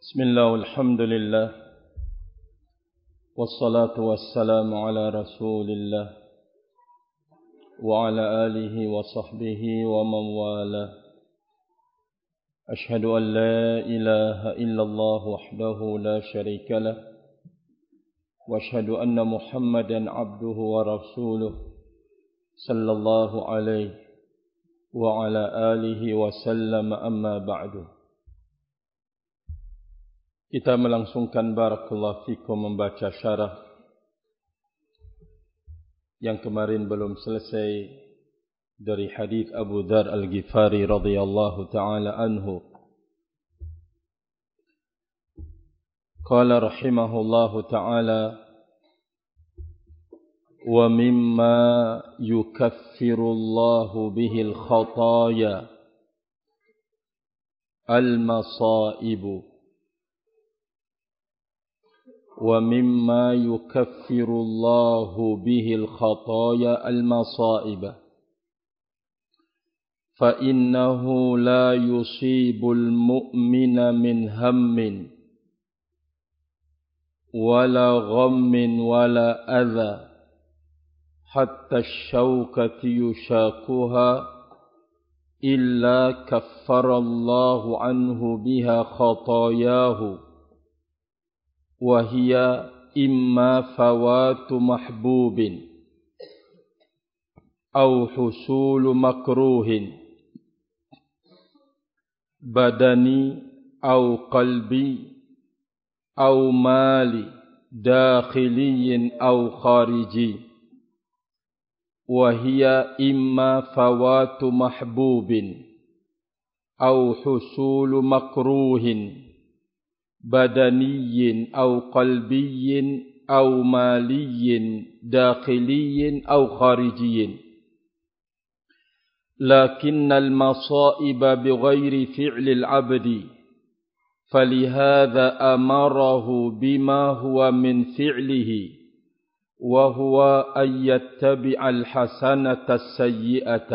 Bismillah walhamdulillah wassalatu wassalamu ala rasulillah wa ala alihi wa sahbihi wa man wala. Ashhadu an la ilaha illallah wahdahu la sharika lah wa ashhadu anna Muhammadan abduhu wa rasuluh sallallahu alaihi wa ala alihi wa sallam, amma ba'du. Kita melangsungkan barakallahu fikum membaca syarah yang kemarin belum selesai dari hadis Abu Dzar Al-Ghifari radhiyallahu taala anhu. Qala rahimahullahu taala: wa mimma yukaffiru Allahu bihi al-khataaya al-masaibu. ومما يكفر الله به الخطايا المصائب فإنه لا يصيب المؤمن من هم ولا غم ولا أذى حتى الشوكة يشاكها إلا كفر الله عنه بها خطاياه، وهي إما فوات محبوب أو حصول مكروه بدني أو قلبي أو مالي داخلي أو خارجي، وهي إما فوات محبوب أو حصول مكروه بدني أو قلبي أو مالي داخلي أو خارجي، لكن المصائب بغير فعل العبد، فلهذا أمره بما هو من فعله، وهو أن يتبع الحسنة السيئة.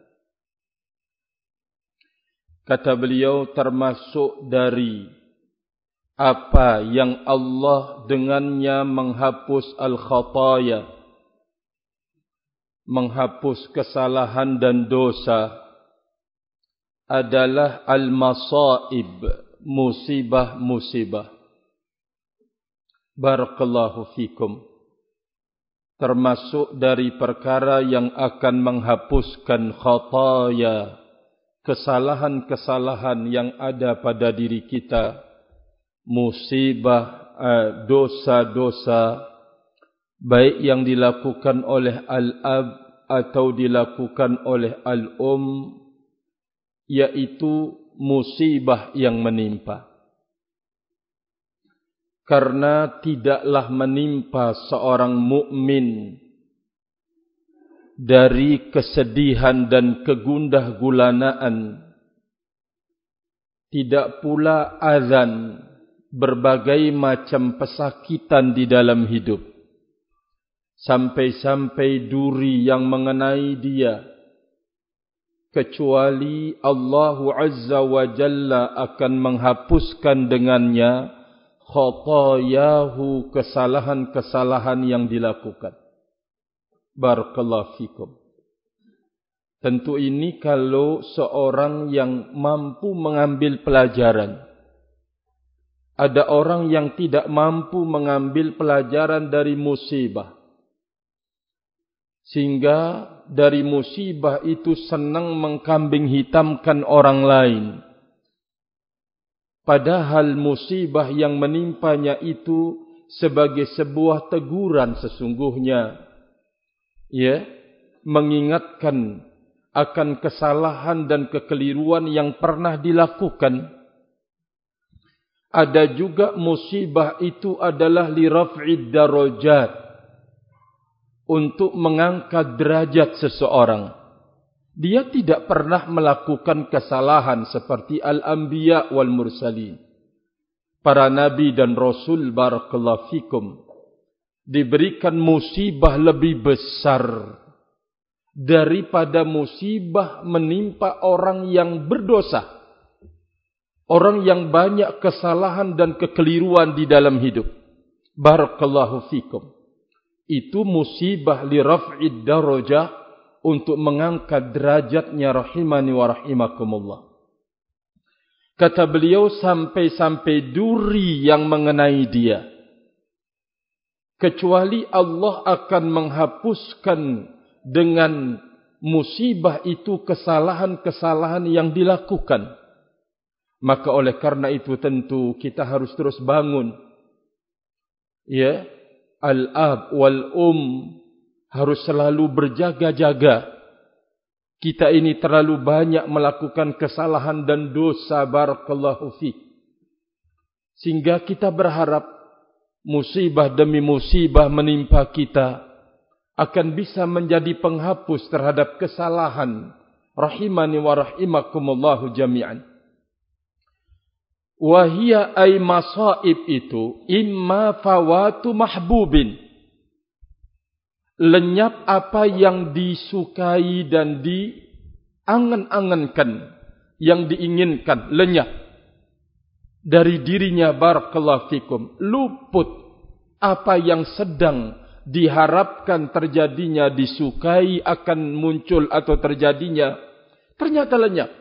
Kata beliau, termasuk dari apa yang Allah dengannya menghapus al-khataya, menghapus kesalahan dan dosa, adalah al-masaib, musibah-musibah. Barakallahu fikum. Termasuk dari perkara yang akan menghapuskan khataya, kesalahan-kesalahan yang ada pada diri kita, musibah, dosa-dosa, baik yang dilakukan oleh al-ab atau dilakukan oleh al-um, yaitu musibah yang menimpa. Karena tidaklah menimpa seorang mukmin dari kesedihan dan kegundah gulanaan, tidak pula azan, berbagai macam pesakitan di dalam hidup, sampai-sampai duri yang mengenai dia, kecuali Allah Azza wa Jalla akan menghapuskan dengannya khatayahu, kesalahan-kesalahan yang dilakukan. Barakallahu fikum. Tentu ini kalau seorang yang mampu mengambil pelajaran. Ada orang yang tidak mampu mengambil pelajaran dari musibah, sehingga dari musibah itu senang mengkambing hitamkan orang lain. Padahal musibah yang menimpanya itu sebagai sebuah teguran sesungguhnya, ya, mengingatkan akan kesalahan dan kekeliruan yang pernah dilakukan. Ada juga musibah itu adalah li raf'id darajat, untuk mengangkat derajat seseorang. Dia tidak pernah melakukan kesalahan seperti al-anbiya wal mursalin. Para nabi dan rasul, barakallahu fikum, diberikan musibah lebih besar daripada musibah menimpa orang yang berdosa. Orang yang banyak kesalahan dan kekeliruan di dalam hidup. Barakallahu fikum. Itu musibah li raf'id darajah, untuk mengangkat derajatnya rahimani wa rahimakumullah. Kata beliau, sampai-sampai duri yang mengenai dia. Kecuali Allah akan menghapuskan dengan musibah itu kesalahan-kesalahan yang dilakukan. Maka oleh karena itu tentu kita harus terus bangun. Ya, al-ab wal harus selalu berjaga-jaga. Kita ini terlalu banyak melakukan kesalahan dan dosa, barakallahu fi. Sehingga kita berharap musibah demi musibah menimpa kita akan bisa menjadi penghapus terhadap kesalahan. Rahimani wa rahimakumullahu jami'an. Wahia ay masaib itu imma fawatu mahbubin. Lenyap apa yang disukai dan diangan-angankan, yang diinginkan, lenyap dari dirinya, barakallahu fikum. Luput apa yang sedang diharapkan terjadinya, disukai akan muncul atau terjadinya, ternyata lenyap.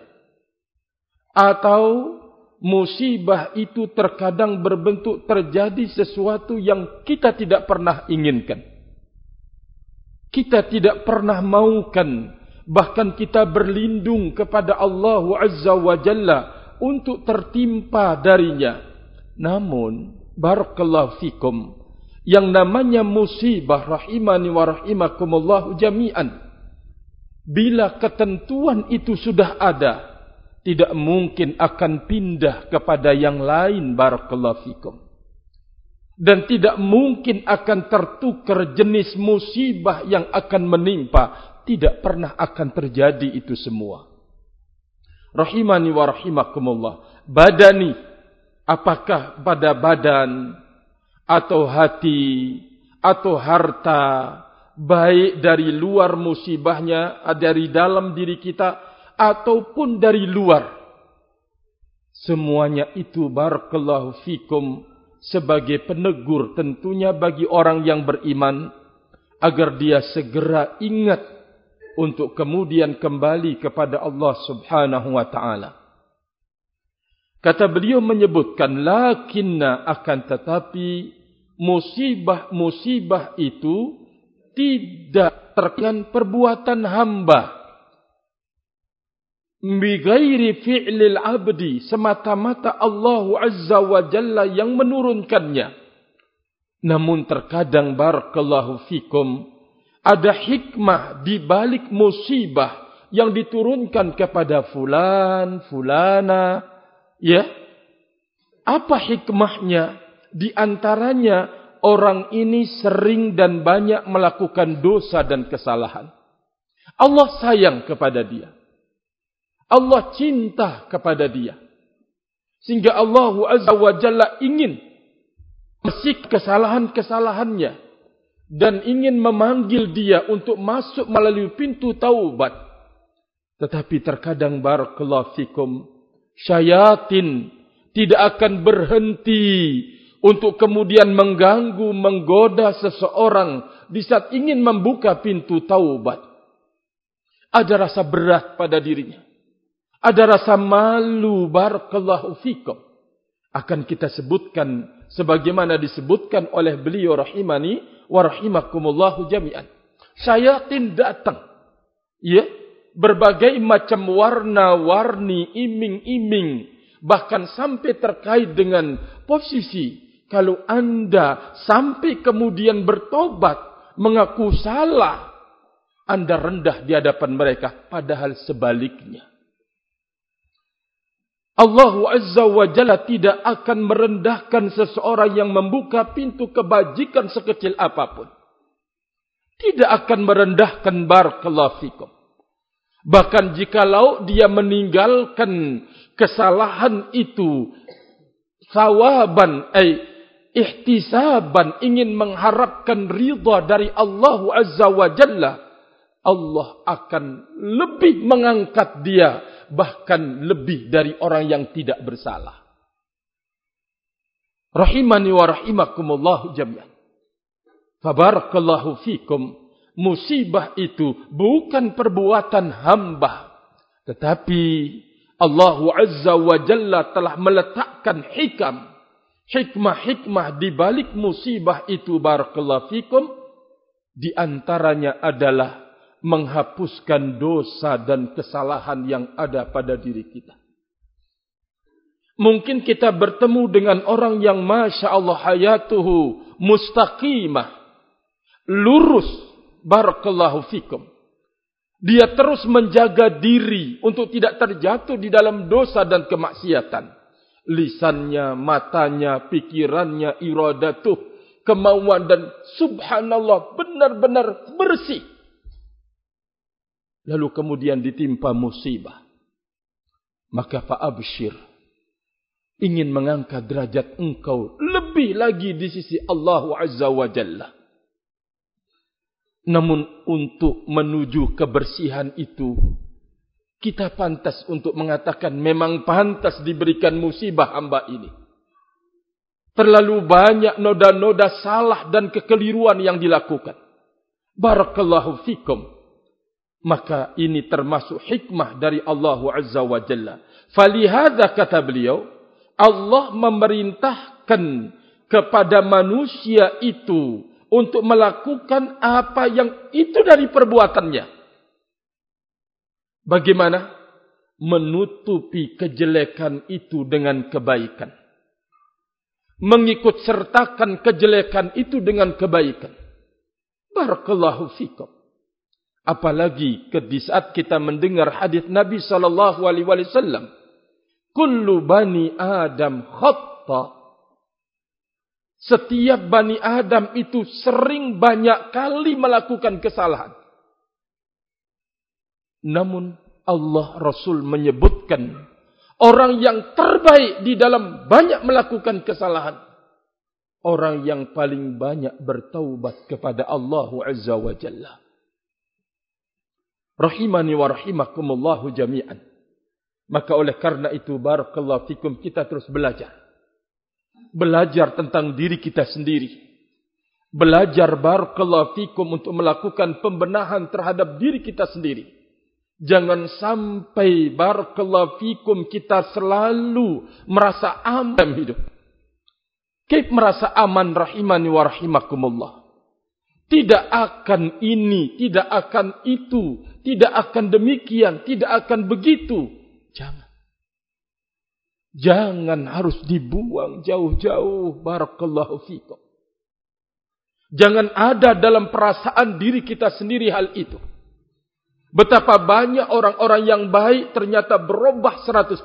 Atau musibah itu terkadang berbentuk terjadi sesuatu yang kita tidak pernah inginkan. Kita tidak pernah maukan. Bahkan kita berlindung kepada Allah Azza wa Jalla untuk tertimpa darinya. Namun, barakallahu fikum, yang namanya musibah, rahimani wa rahimakumullahu jami'an, bila ketentuan itu sudah ada, tidak mungkin akan pindah kepada yang lain, barakallahu fikum. Dan tidak mungkin akan tertukar jenis musibah yang akan menimpa. Tidak pernah akan terjadi itu semua. Rahimani wa rahimakumullah. Badani, apakah pada badan, atau hati, atau harta, baik dari luar musibahnya, dari dalam diri kita, ataupun dari luar. Semuanya itu, barakallahu fikum, sebagai penegur tentunya bagi orang yang beriman, agar dia segera ingat untuk kemudian kembali kepada Allah Subhanahu wa ta'ala. Kata beliau menyebutkan, lakinna, akan tetapi musibah-musibah itu tidak terkait perbuatan hamba. Bighairi fi'lil abdi, semata-mata Allah Azza wa Jalla yang menurunkannya. Namun terkadang, barakallahu fikum, ada hikmah di balik musibah yang diturunkan kepada fulan, fulana. Ya, apa hikmahnya? Di antaranya, orang ini sering dan banyak melakukan dosa dan kesalahan. Allah sayang kepada dia. Allah cinta kepada dia. Sehingga Allah Azza wa Jalla ingin bersih kesalahan-kesalahannya. Dan ingin memanggil dia untuk masuk melalui pintu taubat. Tetapi terkadang, barakallahu fikum, syayatin tidak akan berhenti untuk kemudian mengganggu, menggoda seseorang di saat ingin membuka pintu taubat. Ada rasa berat pada dirinya. Ada rasa malu, barakallahu fikum. Akan kita sebutkan sebagaimana disebutkan oleh beliau rahimani wa rahimakumullahu jami'an. Syayatin datang. Ya, berbagai macam warna-warni, iming-iming, bahkan sampai terkait dengan posisi. Kalau Anda sampai kemudian bertobat, mengaku salah, Anda rendah di hadapan mereka, padahal sebaliknya. Allah Azza wa Jalla tidak akan merendahkan seseorang yang membuka pintu kebajikan sekecil apapun. Tidak akan merendahkan, barakallahu fikum. Bahkan jikalau dia meninggalkan kesalahan itu, sawaban, ihtisaban, ingin mengharapkan ridha dari Allah Azza wa Jalla, Allah akan lebih mengangkat dia, bahkan lebih dari orang yang tidak bersalah. Rahimani wa rahimakumullahu jami'an. Fabarakallahu fikum. Musibah itu bukan perbuatan hamba, tetapi Allah Azza wa Jalla telah meletakkan hikmah-hikmah di balik musibah itu. Barakallahu fikum. Di antaranya adalah menghapuskan dosa dan kesalahan yang ada pada diri kita. Mungkin kita bertemu dengan orang yang Masya Allah hayatuhu mustaqimah, lurus, barakallahu fikum. Dia terus menjaga diri untuk tidak terjatuh di dalam dosa dan kemaksiatan. Lisannya, matanya, pikirannya, iradatuh, kemauan dan subhanallah benar-benar bersih. Lalu kemudian ditimpa musibah. Maka fa'abshir. Ingin mengangkat derajat engkau lebih lagi di sisi Allah Azza wa Jalla. Namun untuk menuju kebersihan itu, kita pantas untuk mengatakan memang pantas diberikan musibah hamba ini. Terlalu banyak noda-noda salah dan kekeliruan yang dilakukan. Barakallahu fikum. Maka ini termasuk hikmah dari Allah Azza wa Jalla. Falihada kata beliau, Allah memerintahkan kepada manusia itu untuk melakukan apa yang itu dari perbuatannya. Bagaimana? Menutupi kejelekan itu dengan kebaikan. Mengikut sertakan kejelekan itu dengan kebaikan. Barakallahu fikum. Apalagi di saat kita mendengar hadis Nabi SAW. Kullu bani Adam khata. Setiap bani Adam itu sering banyak kali melakukan kesalahan. Namun Allah Rasul menyebutkan orang yang terbaik di dalam banyak melakukan kesalahan. Orang yang paling banyak bertaubat kepada Allah Azza wa Jalla. Rahimani wa rahimakumullahu jami'an. Maka oleh karena itu barakallahu fikum kita terus belajar. Belajar tentang diri kita sendiri. Belajar barakallahu fikum untuk melakukan pembenahan terhadap diri kita sendiri. Jangan sampai barakallahu fikum kita selalu merasa aman dalam hidup. Kaif merasa aman rahimani wa rahimakumullah. Tidak akan ini, tidak akan itu, tidak akan demikian, tidak akan begitu. Jangan. Jangan harus dibuang jauh-jauh. Barakallahu fikum. Jangan ada dalam perasaan diri kita sendiri hal itu. Betapa banyak orang-orang yang baik ternyata berubah 100%.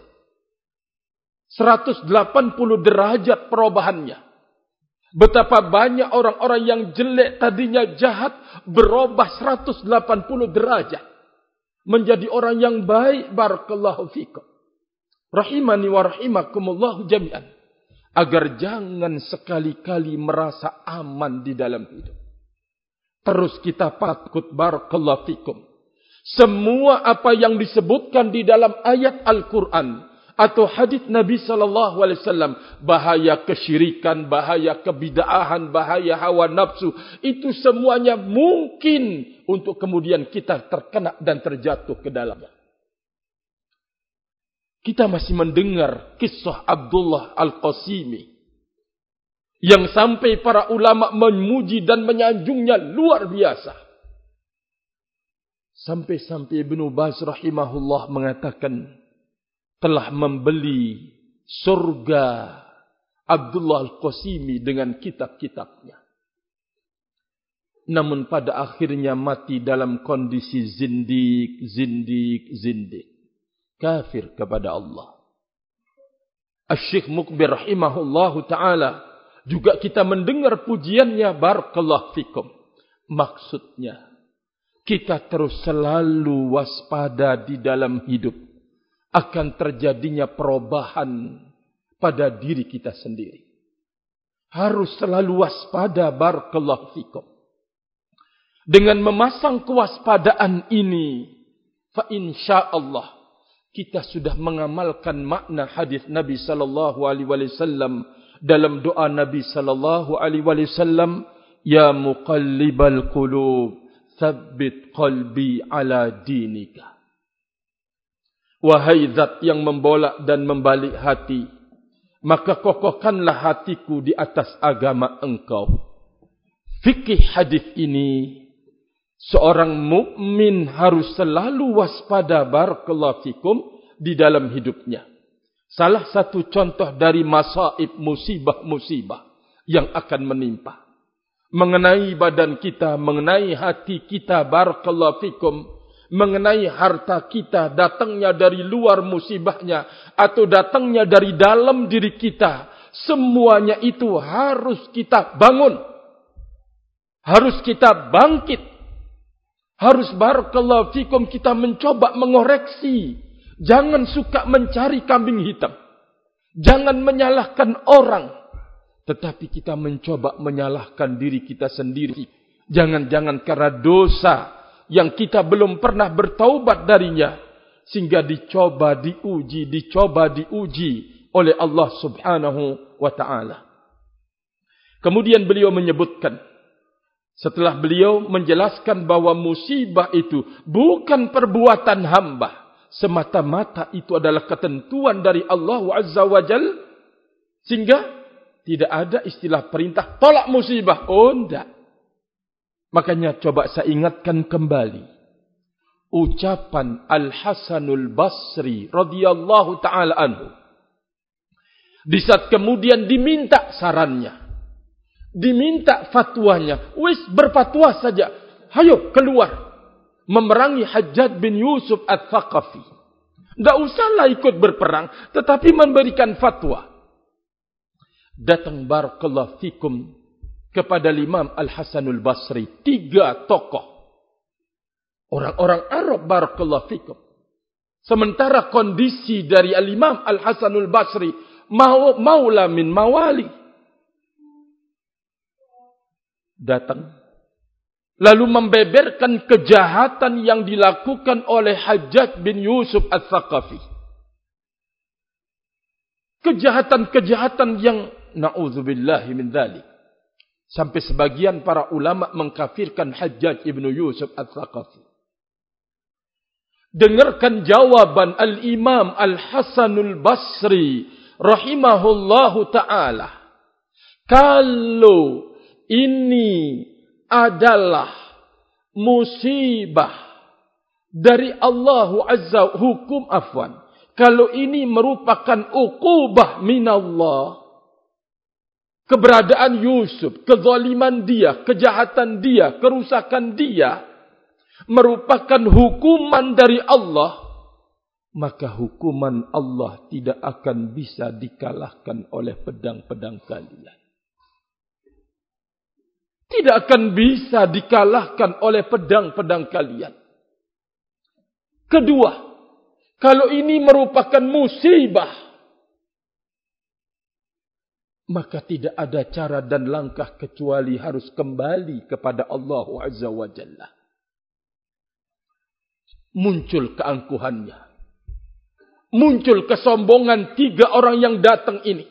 180 derajat perubahannya. Betapa banyak orang-orang yang jelek tadinya jahat berubah 180 derajat. Menjadi orang yang baik. Barakallahu fikum. Rahimani wa rahimakumullahu jami'an. Agar jangan sekali-kali merasa aman di dalam hidup. Terus kita patut barakallahu fikum. Semua apa yang disebutkan di dalam ayat Al-Quran atau hadis Nabi SAW, bahaya kesyirikan, bahaya kebid'ahan, bahaya hawa nafsu, itu semuanya mungkin untuk kemudian kita terkena dan terjatuh ke dalamnya. Kita masih mendengar kisah Abdullah Al-Qasimi yang sampai para ulama memuji dan menyanjungnya luar biasa. Sampai-sampai Ibnu Baz rahimahullah mengatakan telah membeli surga Abdullah Al-Qasimi dengan kitab-kitabnya. Namun pada akhirnya mati dalam kondisi zindik. Kafir kepada Allah. Asy-Syaikh Muqbil rahimahullahu ta'ala. Juga kita mendengar pujiannya. Barakallahu fikum. Maksudnya, kita terus selalu waspada di dalam hidup. Akan terjadinya perubahan pada diri kita sendiri. Harus selalu waspada. Barakallahu fikum. Dengan memasang kewaspadaan ini, fa insyaallah kita sudah mengamalkan makna hadis Nabi sallallahu alaihi wasallam dalam doa Nabi sallallahu alaihi wasallam, ya muqallibal qulub, tsabbit qalbi ala dinika. Wahai zat yang membolak dan membalik hati, maka kokohkanlah hatiku di atas agama engkau. Fikih hadis ini, seorang mukmin harus selalu waspada barakallahu fikum di dalam hidupnya. Salah satu contoh dari masaib, musibah-musibah yang akan menimpa mengenai badan kita, mengenai hati kita barakallahu fikum, mengenai harta kita, datangnya dari luar musibahnya atau datangnya dari dalam diri kita, semuanya itu harus kita bangun, harus kita bangkit. Harus barakallahu fikum kita mencoba mengoreksi. Jangan suka mencari kambing hitam. Jangan menyalahkan orang. Tetapi kita mencoba menyalahkan diri kita sendiri. Jangan-jangan karena dosa yang kita belum pernah bertaubat darinya, sehingga dicoba diuji oleh Allah subhanahu wa ta'ala. Kemudian beliau menyebutkan, setelah beliau menjelaskan bahwa musibah itu bukan perbuatan hamba, semata-mata itu adalah ketentuan dari Allah Azza wa Jal, sehingga tidak ada istilah perintah tolak musibah. Oh, tidak. Makanya coba saya ingatkan kembali ucapan Al-Hasanul Basri radhiyallahu ta'ala anhu. Di saat kemudian diminta sarannya, diminta fatwanya, wis berfatwa saja, hayo keluar memerangi Hajjaj bin Yusuf Ats-Tsaqafi. Tidak usahlah ikut berperang, tetapi memberikan fatwa. Datang barakallahu fikum kepada Imam Al-Hasanul Basri 3 tokoh orang-orang Arab barakallahu fikum. Sementara kondisi dari Al-Imam Al-Hasanul Basri maula min mawali, datang lalu membeberkan kejahatan yang dilakukan oleh Hajjaj bin Yusuf Ats-Tsaqafi. Kejahatan-kejahatan yang na'udzubillahi min dzalik. Sampai sebagian para ulama mengkafirkan Hajjaj bin Yusuf Ats-Tsaqafi. Dengarkan jawaban Al-Imam Al-Hasanul Basri rahimahullahu ta'ala. Kalau ini adalah musibah dari Allah Azza, hukum afwan. Kalau ini merupakan uqubah minallah, keberadaan Yusuf, kezaliman dia, kejahatan dia, kerusakan dia, merupakan hukuman dari Allah, maka hukuman Allah tidak akan bisa dikalahkan oleh pedang-pedang kalian. Tidak akan bisa dikalahkan oleh pedang-pedang kalian. Kedua, kalau ini merupakan musibah, maka tidak ada cara dan langkah kecuali harus kembali kepada Allah Azza wa Jalla. Muncul keangkuhannya, muncul kesombongan 3 orang yang datang ini.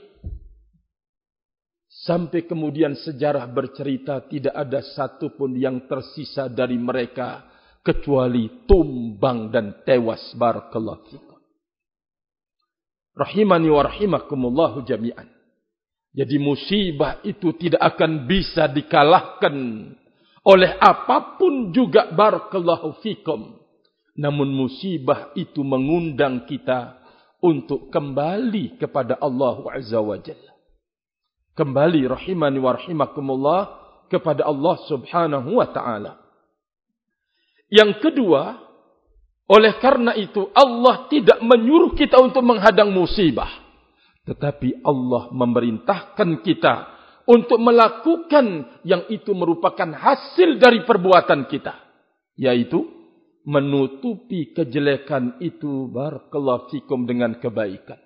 Sampai kemudian sejarah bercerita tidak ada satu pun yang tersisa dari mereka kecuali tumbang dan tewas barakallahu fikum. Rahimani wa rahimakumullahu jami'an. Jadi musibah itu tidak akan bisa dikalahkan oleh apapun juga barakallahu fikum. Namun musibah itu mengundang kita untuk kembali kepada Allah Azza wa Jalla. Kembali rahimani wa rahimakumullah kepada Allah subhanahu wa ta'ala. Yang kedua, oleh karena itu Allah tidak menyuruh kita untuk menghadang musibah. Tetapi Allah memerintahkan kita untuk melakukan yang itu merupakan hasil dari perbuatan kita. Yaitu menutupi kejelekan itu barakallahu fikum dengan kebaikan.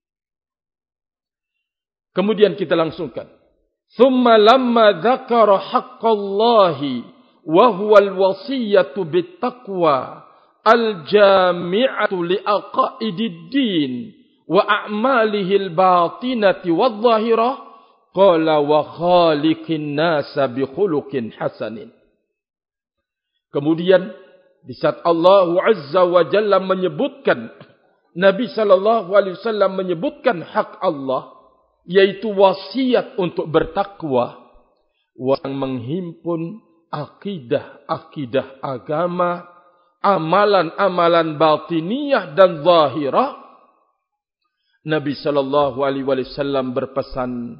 Kemudian kita langsungkan. Thumma lamma dzakara haqqallahi wa huwal wasiyatu bittaqwa al-jami'atu li'aqaididdin wa a'malihil batinati wadh-dhahirah, qala wa khaliqin nasa bi khuluqin hasanin. Kemudian di saat Allah Azza wa Jalla menyebutkan, Nabi sallallahu alaihi wasallam menyebutkan hak Allah, yaitu wasiat untuk bertakwa, yang menghimpun akidah-akidah agama, amalan-amalan batiniyah dan zahirah. Nabi sallallahu alaihi wasallam berpesan,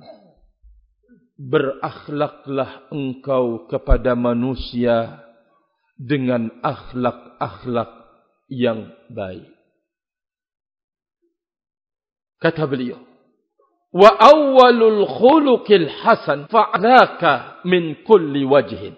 berakhlaklah engkau kepada manusia dengan akhlak-akhlak yang baik. Kata beliau, wa awwalul khuluqil hasan fa'laka min kulli wajhin.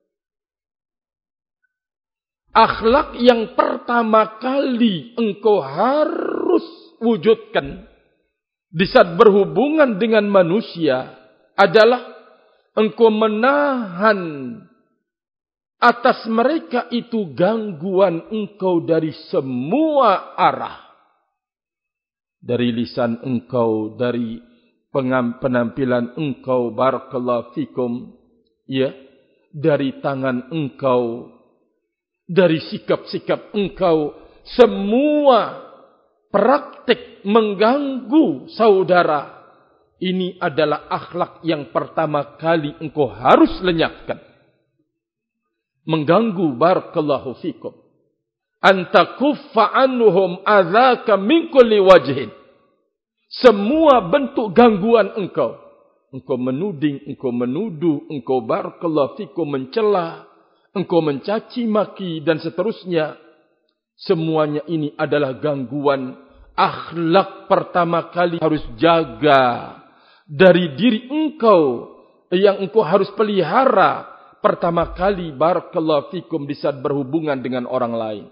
Akhlak yang pertama kali engkau harus wujudkan di saat berhubungan dengan manusia adalah engkau menahan atas mereka itu gangguan engkau dari semua arah. Dari lisan engkau, dari penampilan engkau, barakallahu fikum, ya, dari tangan engkau, dari sikap-sikap engkau, semua praktik mengganggu saudara. Ini adalah akhlak yang pertama kali engkau harus lenyapkan. Mengganggu, barakallahu fikum, antakuffa anhum adzaka min kulli wajhin. Semua bentuk gangguan engkau menuding, engkau menuduh, engkau barakallahu fikum mencela, engkau mencaci maki dan seterusnya, semuanya ini adalah gangguan. Akhlak pertama kali harus jaga dari diri engkau, yang engkau harus pelihara pertama kali, barakallahu fikum, di saat berhubungan dengan orang lain.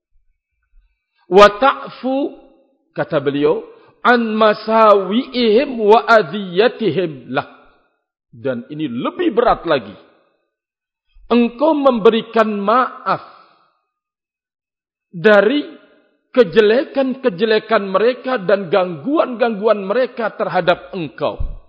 Wa ta'fu, kata beliau, an masawi'ihim wa adhiyatihim lah. Dan ini lebih berat lagi. Engkau memberikan maaf dari kejelekan-kejelekan mereka dan gangguan-gangguan mereka terhadap engkau.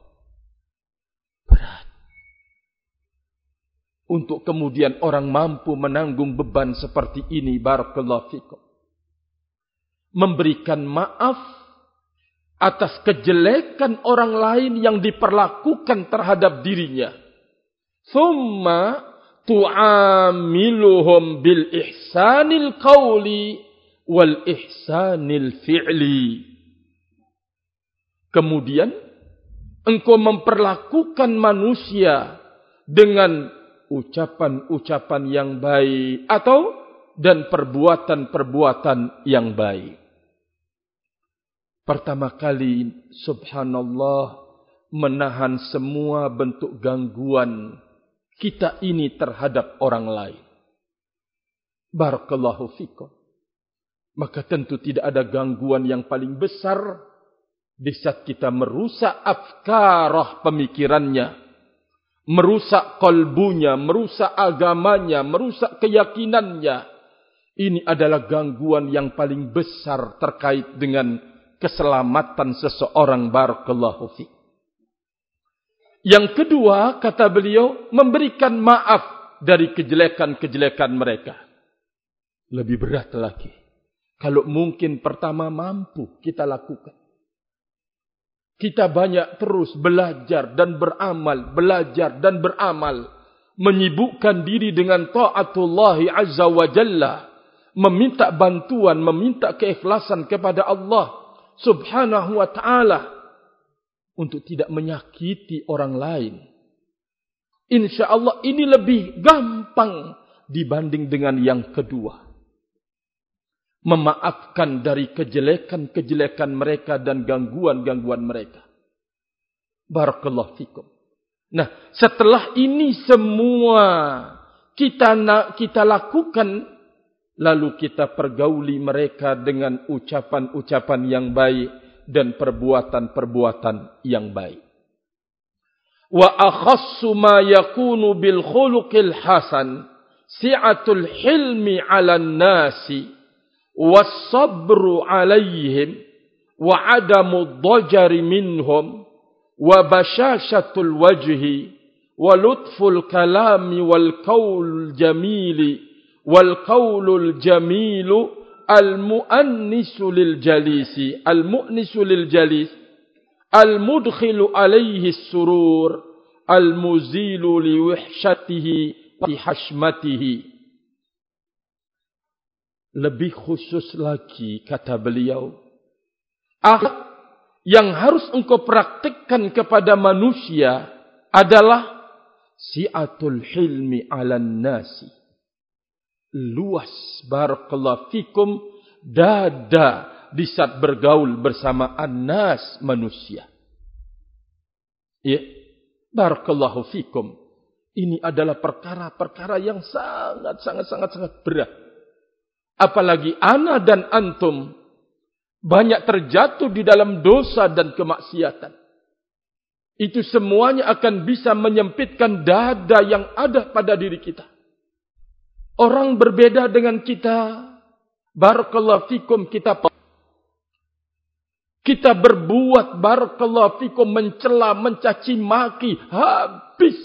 Untuk kemudian orang mampu menanggung beban seperti ini, barakallahu fikum, memberikan maaf atas kejelekan orang lain yang diperlakukan terhadap dirinya. Thumma tu'amiluhum bil ihsanil qawli wal ihsanil fi'li. Kemudian engkau memperlakukan manusia dengan ucapan-ucapan yang baik dan perbuatan-perbuatan yang baik. Pertama kali, subhanallah, menahan semua bentuk gangguan kita ini terhadap orang lain. Barakallahu fikum. Maka tentu tidak ada gangguan yang paling besar di saat kita merusak afkarah pemikirannya, merusak kalbunya, merusak agamanya, merusak keyakinannya. Ini adalah gangguan yang paling besar terkait dengan keselamatan seseorang, barakallahu fi. Yang kedua, kata beliau, memberikan maaf dari kejelekan-kejelekan mereka. Lebih berat lagi. Kalau mungkin pertama mampu kita lakukan. Kita banyak terus belajar dan beramal, menyibukkan diri dengan ta'atullah azza wa jalla, meminta bantuan, meminta keikhlasan kepada Allah subhanahu wa ta'ala untuk tidak menyakiti orang lain. InsyaAllah ini lebih gampang dibanding dengan yang kedua. Memaafkan dari kejelekan-kejelekan mereka dan gangguan-gangguan mereka. Barakallahu fikum. Nah, setelah ini semua kita lakukan, lalu kita pergauli mereka dengan ucapan-ucapan yang baik dan perbuatan-perbuatan yang baik. Wa akhassu ma yakunu bil khuluqil hasan si'atul hilmi 'alan nasi was-sabru 'alaihim wa 'adamu dhajari minhum wa bashashatul wajhi wa lutful kalami wal qaulul jamili wal qaulul jamilu al-mu'annisu lil jalisi al-mu'nisu lil jalis al-mudkhilu alaihi surur al-muzilu li wahsyatihi fi hashmatihi. Lebih khusus lagi kata beliau, akhlak yang harus engkau praktikkan kepada manusia adalah si'atul hilmi 'alan nasi. Luas barakallahu fikum dada di saat bergaul bersama annas manusia. Ya, barakallahu fikum. Ini adalah perkara-perkara yang sangat berat. Apalagi ana dan antum banyak terjatuh di dalam dosa dan kemaksiatan. Itu semuanya akan bisa menyempitkan dada yang ada pada diri kita. Orang berbeda dengan kita, barakallahu fikum, kita berbuat barakallahu fikum mencela, mencaci maki, habis.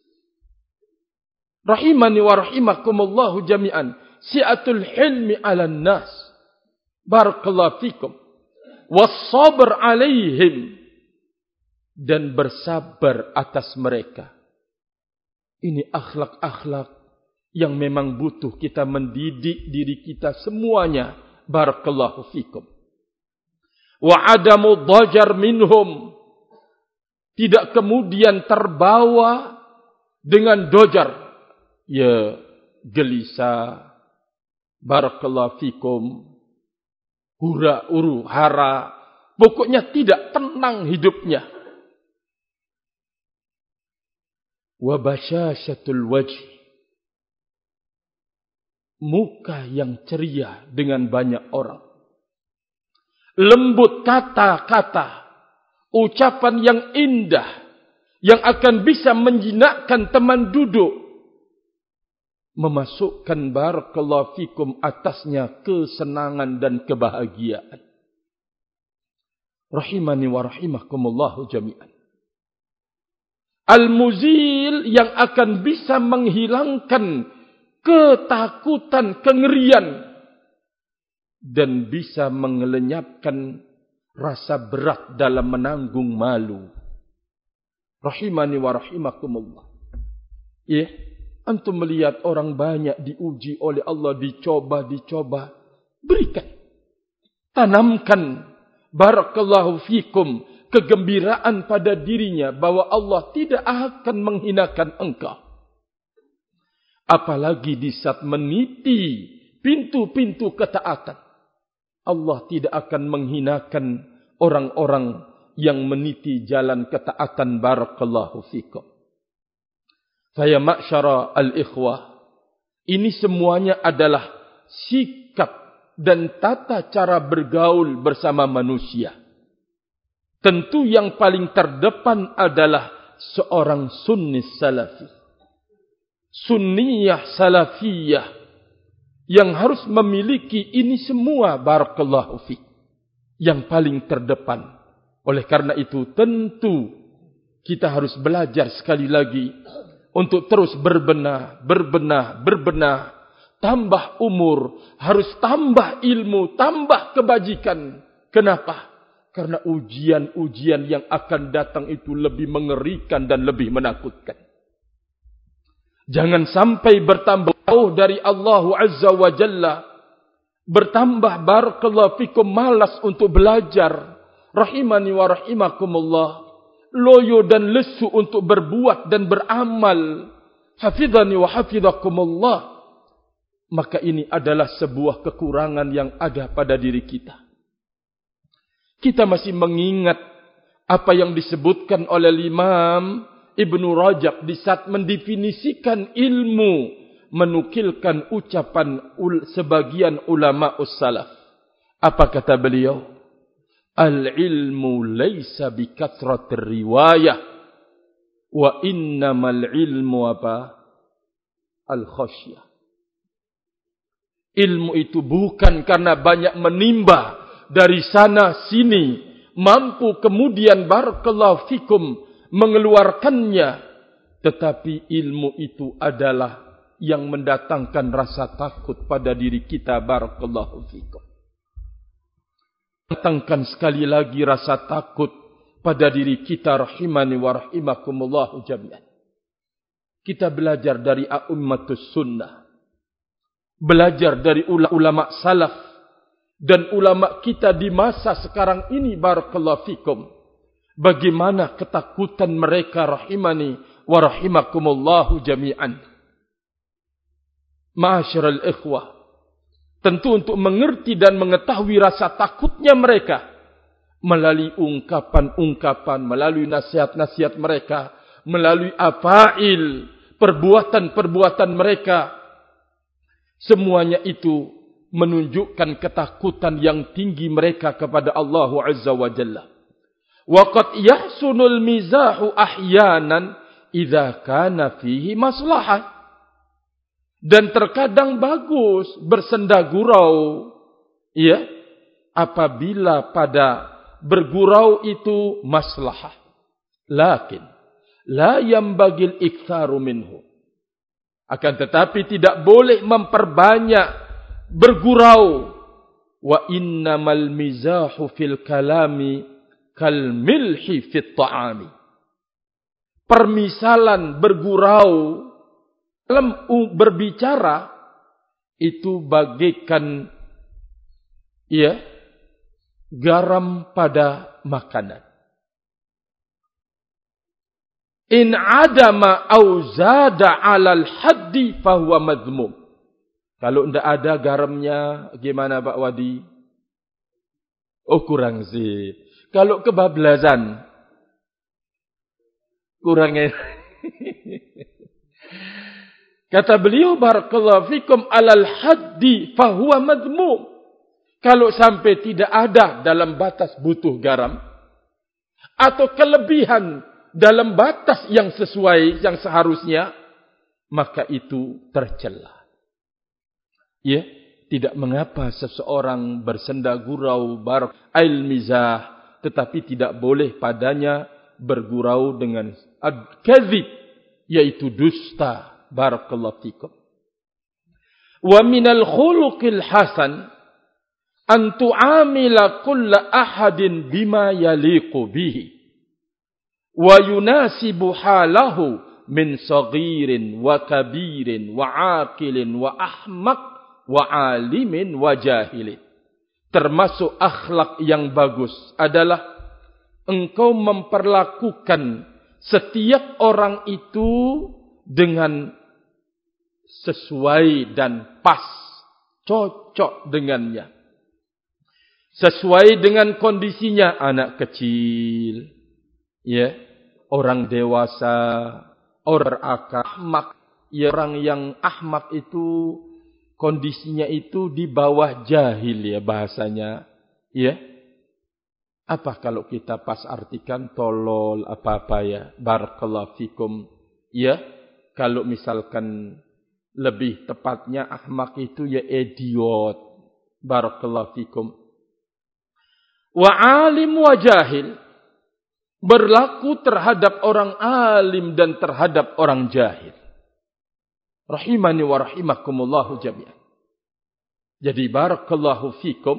Rahimani wa rahimakumullahu jami'an. Si'atul hilmi 'alan nas. Barakallahu fikum. Was-sabr 'alaihim. Dan bersabar atas mereka. Ini akhlak-akhlak yang memang butuh kita mendidik diri kita semuanya. Barakallahu fikum. Wa 'adamu dhajar minhum. Tidak kemudian terbawa dengan dojar. Ya, gelisah. Barakallahu fikum. Hura-hara. Pokoknya tidak tenang hidupnya. Wa bashashatul wajh. Muka yang ceria dengan banyak orang. Lembut kata-kata. Ucapan yang indah. Yang akan bisa menjinakkan teman duduk. Memasukkan barakallahu fikum atasnya kesenangan dan kebahagiaan. Rahimani wa rahimakumullahu jami'an. Al-muzil yang akan bisa menghilangkan ketakutan, kengerian. Dan bisa mengelenyapkan rasa berat dalam menanggung malu. Rahimani wa rahimakumullah. Ya. Antum melihat orang banyak diuji oleh Allah, dicoba. Berikan. Tanamkan. Barakallahu fikum. Kegembiraan pada dirinya. Bahwa Allah tidak akan menghinakan engkau. Apalagi di saat meniti pintu-pintu ketaatan. Allah tidak akan menghinakan orang-orang yang meniti jalan ketaatan. Barakallahu fikum. Faya ma'syara al-ikhwah. Ini semuanya adalah sikap dan tata cara bergaul bersama manusia. Tentu yang paling terdepan adalah seorang sunni salafi. Sunniyah salafiyah. Yang harus memiliki ini semua barakallahu fi. Yang paling terdepan. Oleh karena itu tentu kita harus belajar sekali lagi. Untuk terus berbenah. Tambah umur. Harus tambah ilmu. Tambah kebajikan. Kenapa? Karena ujian-ujian yang akan datang itu lebih mengerikan dan lebih menakutkan. Jangan sampai bertambah jauh dari Allah Azza wa Jalla. Bertambah barakallahu fikum malas untuk belajar. Rahimani wa rahimakumullah. Loyo dan lesu untuk berbuat dan beramal. Hafidhani wa hafidhakumullah. Maka ini adalah sebuah kekurangan yang ada pada diri kita. Kita masih mengingat apa yang disebutkan oleh Imam Ibnu Rajab di saat mendefinisikan ilmu. Menukilkan ucapan sebagian ulama ussalaf. Apa kata beliau? Al-ilmu laysa bikathratir riwayah wa innamal ilmu apa? Al-khasyah. Ilmu itu bukan karena banyak menimba dari sana sini, mampu kemudian barakallahu fikum mengeluarkannya, tetapi ilmu itu adalah yang mendatangkan rasa takut pada diri kita, barakallahu fikum. Datangkan sekali lagi rasa takut pada diri kita, rahimani wa rahimakumullahu jami'an. Kita belajar dari a'immatus sunnah, belajar dari ulama salaf dan ulama kita di masa sekarang ini, barakallahu fikum, bagaimana ketakutan mereka, rahimani wa rahimakumullahu jami'an. Ma'asyiral ikhwah, tentu untuk mengerti dan mengetahui rasa takutnya mereka, melalui ungkapan-ungkapan, melalui nasihat-nasihat mereka, melalui afail, perbuatan-perbuatan mereka, semuanya itu menunjukkan ketakutan yang tinggi mereka kepada Allah Azza wa Jalla. Wa qad yahsunul mizahu ahyanan idza kana fihi maslahah. Dan terkadang bagus bersenda gurau, ya, apabila pada bergurau itu maslahah. Lakin la yambagil iktsaru minhu. Akan tetapi tidak boleh memperbanyak bergurau. Wa innamal mizahu fil kalami kal milhi fit ta'ami. Permisalan bergurau dalam berbicara itu bagaikan, ya, garam pada makanan. In adama au zada 'alal haddi fahuwa madhmum. Kalau tidak ada garamnya, gimana Pak Wadi? Oh, kurang sih. Kalau kebablasan, kurangnya. Kata beliau, barakallahu fikum, 'alal haddi fahuwa madhmum. Kalau sampai tidak ada dalam batas butuh garam, atau kelebihan dalam batas yang sesuai, yang seharusnya, maka itu tercela. Ya, tidak mengapa seseorang bersenda gurau barail mizah, tetapi tidak boleh padanya bergurau dengan al-kadzib, yaitu dusta, barakallahu fikum. Wa minal khuluqil hasan an tu'amila kulla ahadin bima yaliqu bihi wa yunasibu halahu min saghirin wa kabirin wa aqilin wa ahmaq wa alimin wa jahilin. Termasuk akhlak yang bagus adalah engkau memperlakukan setiap orang itu dengan sesuai dan pas, cocok dengannya, sesuai dengan kondisinya. Anak kecil, ya, orang dewasa, orang ahmak. Ya, orang yang ahmak itu kondisinya itu di bawah jahil, ya, bahasanya, ya. Apa kalau kita pas artikan tolol apa-apa, ya, barakallahu fikum, ya. Kalau misalkan lebih tepatnya ahmak itu ya idiot, barakallahu fikum. Wa alim wa jahil, berlaku terhadap orang alim dan terhadap orang jahil. Rahimani wa rahimakumullahu jami'an. Jadi barakallahu fikum,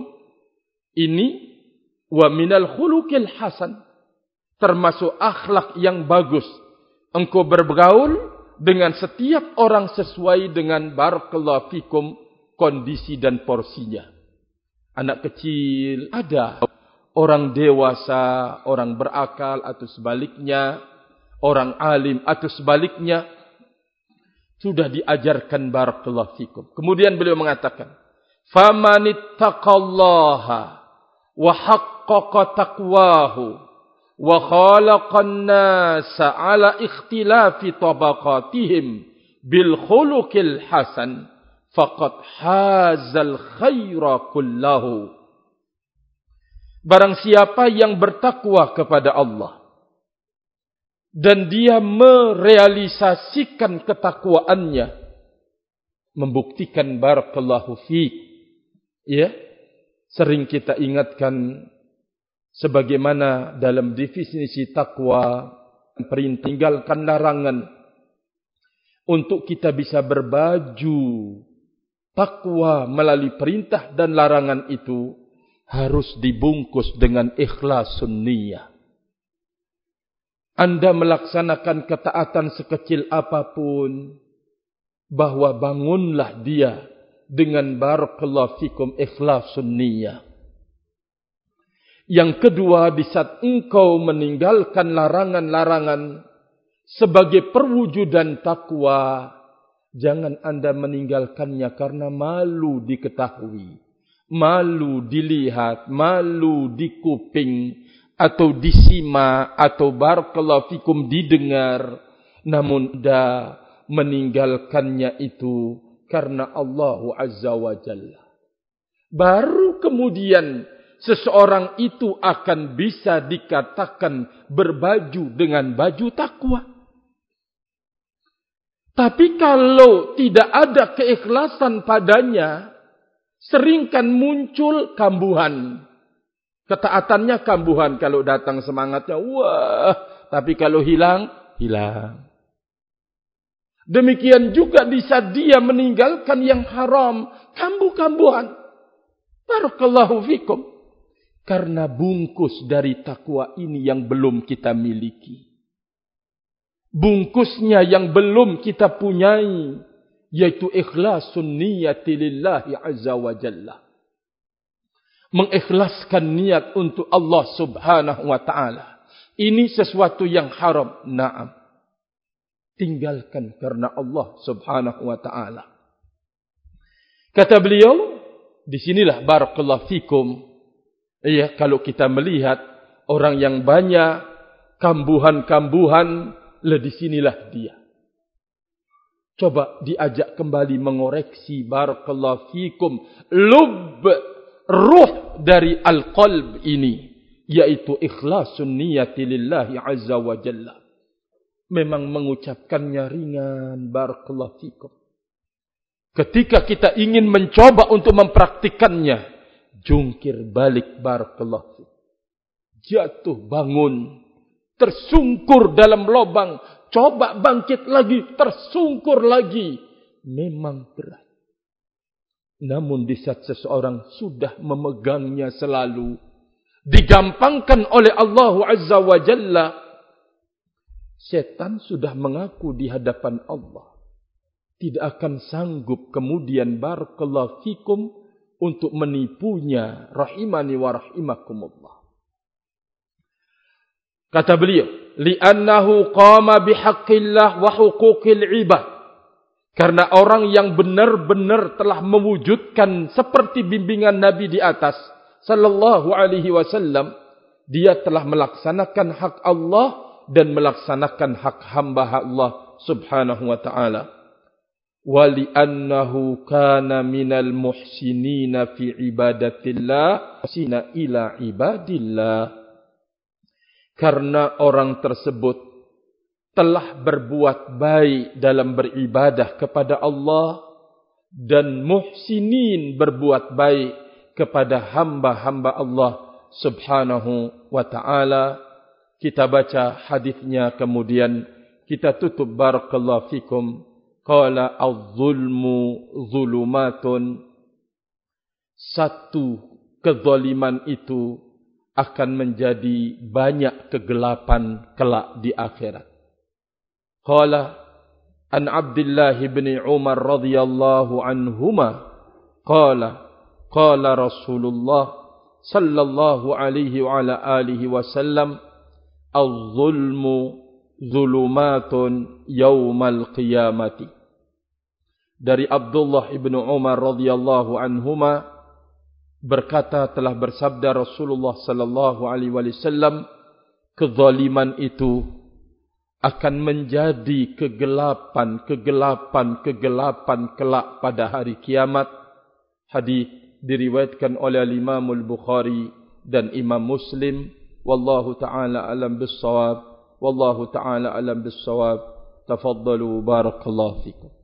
ini wa minal khuluqil hasan, termasuk akhlak yang bagus. Engkau bergaul dengan setiap orang sesuai dengan barakallahu fikum kondisi dan porsinya. Anak kecil ada, orang dewasa, orang berakal atau sebaliknya, orang alim atau sebaliknya, sudah diajarkan barakallahu fikum. Kemudian beliau mengatakan, "Famanittaqallaha wa haqqaqa taqwahu wa khalaqan nasa ala ikhtilafi tabaqatihim bil khuluqil hasan faqad hazal khaira kullahu." Barang siapa yang bertakwa kepada Allah dan dia merealisasikan ketakwaannya membuktikan barakallahu fiik. Ya, sering kita ingatkan sebagaimana dalam definisi takwa, perintah tinggalkan larangan. Untuk kita bisa berbaju takwa melalui perintah dan larangan itu harus dibungkus dengan ikhlasun niyah. Anda melaksanakan ketaatan sekecil apapun, bahwa bangunlah dia dengan barakallahu fikum ikhlasun niyah. Yang kedua, di saat engkau meninggalkan larangan-larangan sebagai perwujudan takwa, jangan Anda meninggalkannya karena malu diketahui, malu dilihat, malu dikuping, atau disimak, atau barakallahu fikum didengar. Namun Anda meninggalkannya itu karena Allah Azza wa Jalla. Baru kemudian seseorang itu akan bisa dikatakan berbaju dengan baju takwa. Tapi kalau tidak ada keikhlasan padanya, seringkan muncul kambuhan. Ketaatannya kambuhan. Kalau datang semangatnya, wah. Tapi kalau hilang, hilang. Demikian juga di saat dia meninggalkan yang haram, kambuh-kambuhan. Barakallahu fikum. Karena bungkus dari takwa ini yang belum kita miliki. Bungkusnya yang belum kita punyai, yaitu ikhlasun niyati lillahi azza wa jalla. Mengikhlaskan niat untuk Allah subhanahu wa ta'ala. Ini sesuatu yang haram. Naam. Tinggalkan karena Allah subhanahu wa ta'ala. Kata beliau, disinilah barakallahu fikum. Ya, kalau kita melihat orang yang banyak kambuhan-kambuhan, disinilah dia. Coba diajak kembali mengoreksi barakallahu fikum ruh dari al-qalb ini, yaitu ikhlasun niyati lillahi azza wa jalla. Memang mengucapkannya ringan, barakallahu fikum. Ketika kita ingin mencoba untuk mempraktikannya, jungkir balik, barakallahu fikum. Jatuh bangun, tersungkur dalam lubang, coba bangkit lagi, tersungkur lagi. Memang berat. Namun di saat seseorang sudah memegangnya selalu, digampangkan oleh Allah Azza wa Jalla, setan sudah mengaku di hadapan Allah, tidak akan sanggup kemudian barakallahu fikum untuk menipunya, rahimani wa rahimakumullah. Kata beliau, li'annahu qama bihaqqillah wa huquqil ibad. Karena orang yang benar-benar telah mewujudkan seperti bimbingan Nabi di atas sallallahu alaihi wasallam, dia telah melaksanakan hak Allah dan melaksanakan hak hamba Allah subhanahu wa ta'ala. Wa li'annahu kana minal muhsinina fi ibadatillah sina ila ibadillah. Karena orang tersebut telah berbuat baik dalam beribadah kepada Allah dan muhsinin berbuat baik kepada hamba-hamba Allah subhanahu wa ta'ala. Kita baca hadisnya kemudian kita tutup barakallahu fikum. Qala az-zulmu zulumatun. Satu kezaliman itu akan menjadi banyak kegelapan kelak di akhirat. Qala an Abdullah bin Umar radhiyallahu anhuma qala qala Rasulullah sallallahu alaihi wa ala alihi wasallam az-zulmu zulumatun yaumal qiyamati. Dari Abdullah bin Umar radhiyallahu anhuma berkata, telah bersabda Rasulullah sallallahu alaihi wasallam, kezaliman itu akan menjadi kegelapan kelak pada hari kiamat. Hadis diriwayatkan oleh Imam Al-Bukhari dan Imam Muslim. Wallahu ta'ala alam bis-shawab. Wallahu ta'ala alam bis-shawab. Tafaddalu barakallahu fikum.